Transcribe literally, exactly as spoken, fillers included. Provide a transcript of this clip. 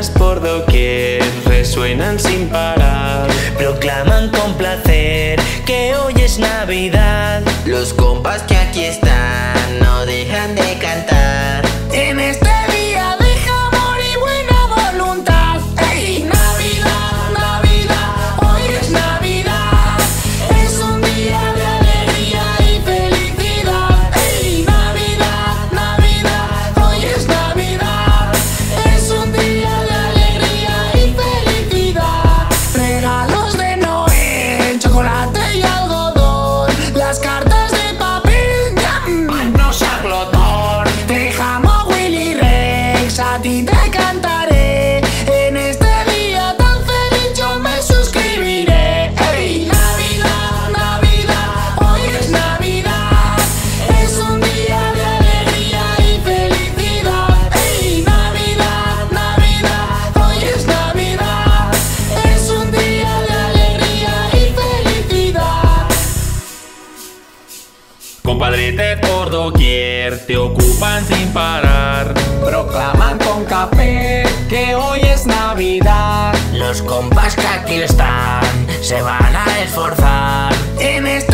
campanas por doquier resuenan sin parar. Proclaman con placer que hoy es Navidad. Los compas que aquí están no dejan de cantar. En este día deja amor y buena voluntad. ¡Ey! Navidad, Navidad, hoy es Navidad. Es un día de alegría y felicidad. ¡Ey! Navidad, Navidad, hoy es Navidad. Es un día de alegría y felicidad. Regalos de Noel, chocolate y algodón. Las cartas de papel ya no se aglotón. Dejamos Willy Rex, a ti te cantaré. En este día tan feliz yo me suscribiré. ¡Ey! Navidad, Navidad, hoy es Navidad. Es un día de alegría y felicidad. ¡Ey! Navidad, Navidad, hoy es Navidad. Es un día de alegría y felicidad. Compadrites por doquier te ocupan sin parar. Proclaman con café que hoy es Navidad. Los compas que aquí están se van a esforzar. En este